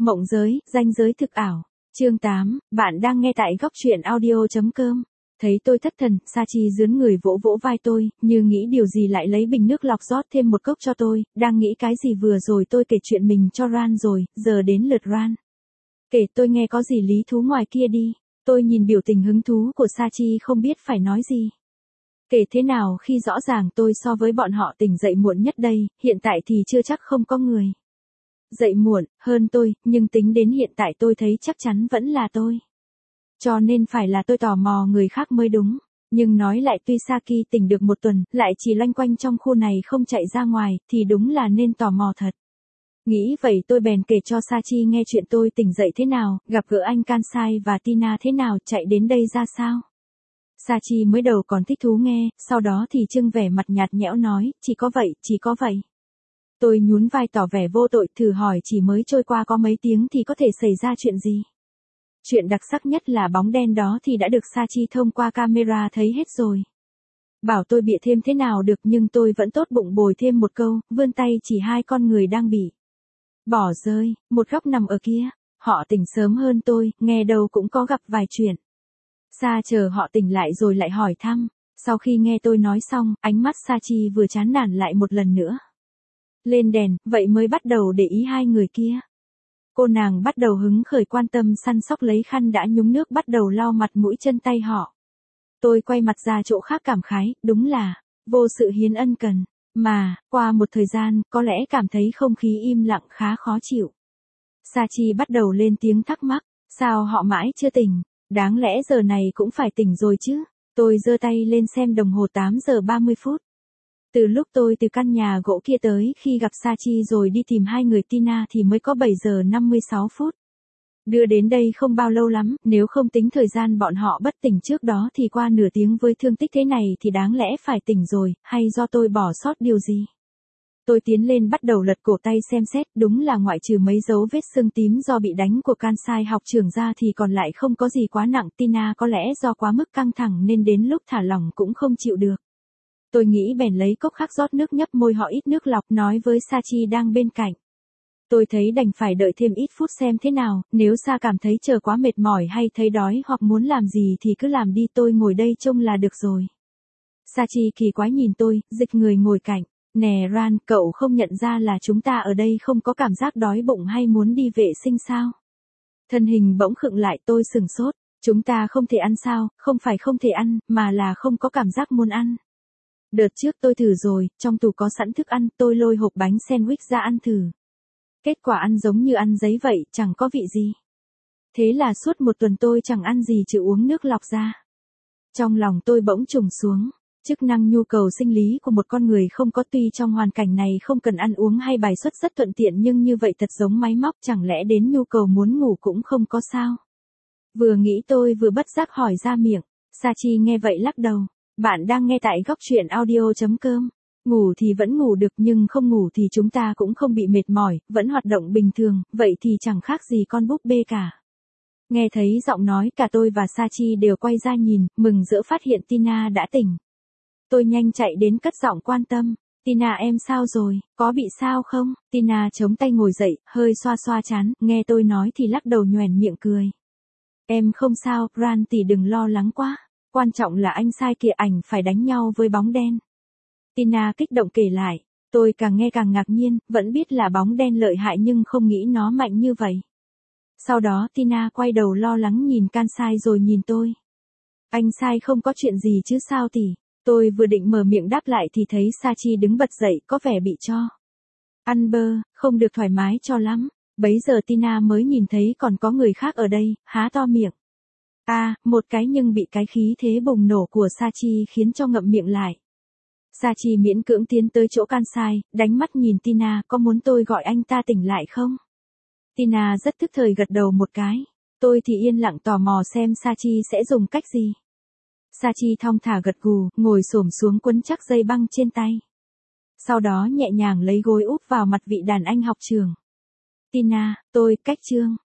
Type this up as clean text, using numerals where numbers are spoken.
Mộng giới, ranh giới thực ảo. Chương 8, bạn đang nghe tại góc truyện audio.com. Thấy tôi thất thần, Sachi dướn người vỗ vỗ vai tôi, như nghĩ điều gì lại lấy bình nước lọc rót thêm một cốc cho tôi, đang nghĩ cái gì vừa rồi tôi kể chuyện mình cho Ran rồi, giờ đến lượt Ran. Kể tôi nghe có gì lý thú ngoài kia đi. Tôi nhìn biểu tình hứng thú của Sachi không biết phải nói gì. Kể thế nào khi rõ ràng tôi so với bọn họ tỉnh dậy muộn nhất đây, hiện tại thì chưa chắc không có người dậy muộn hơn tôi, nhưng tính đến hiện tại tôi thấy chắc chắn vẫn là tôi. Cho nên phải là tôi tò mò người khác mới đúng. Nhưng nói lại tuy Saki tỉnh được một tuần, lại chỉ loanh quanh trong khu này không chạy ra ngoài, thì đúng là nên tò mò thật. Nghĩ vậy tôi bèn kể cho Sachi nghe chuyện tôi tỉnh dậy thế nào, gặp gỡ anh Kansai và Tina thế nào, chạy đến đây ra sao. Sachi mới đầu còn thích thú nghe, sau đó thì trưng vẻ mặt nhạt nhẽo nói, chỉ có vậy. Tôi nhún vai tỏ vẻ vô tội, thử hỏi chỉ mới trôi qua có mấy tiếng thì có thể xảy ra chuyện gì. Chuyện đặc sắc nhất là bóng đen đó thì đã được Sachi thông qua camera thấy hết rồi. Bảo tôi bịa thêm thế nào được, nhưng tôi vẫn tốt bụng bồi thêm một câu, vươn tay chỉ hai con người đang bị bỏ rơi, một góc nằm ở kia. Họ tỉnh sớm hơn tôi, nghe đâu cũng có gặp vài chuyện. Chờ họ tỉnh lại rồi lại hỏi thăm. Sau khi nghe tôi nói xong, ánh mắt Sachi vừa chán nản lại một lần nữa lên đèn, vậy mới bắt đầu để ý hai người kia. Cô nàng bắt đầu hứng khởi quan tâm săn sóc, lấy khăn đã nhúng nước bắt đầu lau mặt mũi chân tay họ. Tôi quay mặt ra chỗ khác cảm khái, đúng là vô sự hiến ân cần. Mà, qua một thời gian, có lẽ cảm thấy không khí im lặng khá khó chịu. Sachi bắt đầu lên tiếng thắc mắc, sao họ mãi chưa tỉnh, đáng lẽ giờ này cũng phải tỉnh rồi chứ. Tôi giơ tay lên xem đồng hồ 8 giờ 30 phút. Từ lúc tôi từ căn nhà gỗ kia tới khi gặp Sachi rồi đi tìm hai người Tina thì mới có 7 giờ 56 phút. Đưa đến đây không bao lâu lắm, nếu không tính thời gian bọn họ bất tỉnh trước đó thì qua nửa tiếng với thương tích thế này thì đáng lẽ phải tỉnh rồi, hay do tôi bỏ sót điều gì. Tôi tiến lên bắt đầu lật cổ tay xem xét, đúng là ngoại trừ mấy dấu vết sưng tím do bị đánh của Kansai học trưởng ra thì còn lại không có gì quá nặng. Tina có lẽ do quá mức căng thẳng nên đến lúc thả lỏng cũng không chịu được. Tôi nghĩ bèn lấy cốc khác rót nước nhấp môi họ ít nước lọc, nói với Sachi đang bên cạnh. Tôi thấy đành phải đợi thêm ít phút xem thế nào, nếu Sa cảm thấy chờ quá mệt mỏi hay thấy đói hoặc muốn làm gì thì cứ làm đi, tôi ngồi đây trông là được rồi. Sachi kỳ quái nhìn tôi, dịch người ngồi cạnh. Nè Ran, cậu không nhận ra là chúng ta ở đây không có cảm giác đói bụng hay muốn đi vệ sinh sao? Thân hình bỗng khựng lại, tôi sửng sốt. Chúng ta không thể ăn sao? Không phải không thể ăn, mà là không có cảm giác muốn ăn. Đợt trước tôi thử rồi, trong tủ có sẵn thức ăn, tôi lôi hộp bánh sandwich ra ăn thử. Kết quả ăn giống như ăn giấy vậy, chẳng có vị gì. Thế là suốt một tuần tôi chẳng ăn gì trừ uống nước lọc ra. Trong lòng tôi bỗng trùng xuống. Chức năng nhu cầu sinh lý của một con người không có, tuy trong hoàn cảnh này không cần ăn uống hay bài xuất rất thuận tiện, nhưng như vậy thật giống máy móc, chẳng lẽ đến nhu cầu muốn ngủ cũng không có sao? Vừa nghĩ tôi vừa bất giác hỏi ra miệng. Sachi nghe vậy lắc đầu. Bạn đang nghe tại góc truyện audio.com. Ngủ thì vẫn ngủ được, nhưng không ngủ thì chúng ta cũng không bị mệt mỏi, vẫn hoạt động bình thường, vậy thì chẳng khác gì con búp bê cả. Nghe thấy giọng nói, cả tôi và Sachi đều quay ra nhìn, mừng rỡ phát hiện Tina đã tỉnh. Tôi nhanh chạy đến cất giọng quan tâm. Tina em sao rồi, có bị sao không? Tina chống tay ngồi dậy, hơi xoa xoa trán, nghe tôi nói thì lắc đầu nhoẻn miệng cười. Em không sao, Ran tỷ đừng lo lắng quá. Quan trọng là anh sai kìa, ảnh phải đánh nhau với bóng đen. Tina kích động kể lại. Tôi càng nghe càng ngạc nhiên, vẫn biết là bóng đen lợi hại nhưng không nghĩ nó mạnh như vậy. Sau đó Tina quay đầu lo lắng nhìn Kansai rồi nhìn tôi. Anh sai không có chuyện gì chứ sao tỷ? Tôi vừa định mở miệng đáp lại thì thấy Sachi đứng bật dậy, có vẻ bị cho ăn bơ, không được thoải mái cho lắm. Bấy giờ Tina mới nhìn thấy còn có người khác ở đây, há to miệng. Một cái, nhưng bị cái khí thế bùng nổ của Sachi khiến cho ngậm miệng lại. Sachi miễn cưỡng tiến tới chỗ Kansai, đánh mắt nhìn Tina, có muốn tôi gọi anh ta tỉnh lại không? Tina rất thức thời gật đầu một cái. Tôi thì yên lặng tò mò xem Sachi sẽ dùng cách gì. Sachi thong thả gật gù, ngồi xổm xuống quấn chắc dây băng trên tay. Sau đó nhẹ nhàng lấy gối úp vào mặt vị đàn anh học trường. Tina, tôi, cách chương.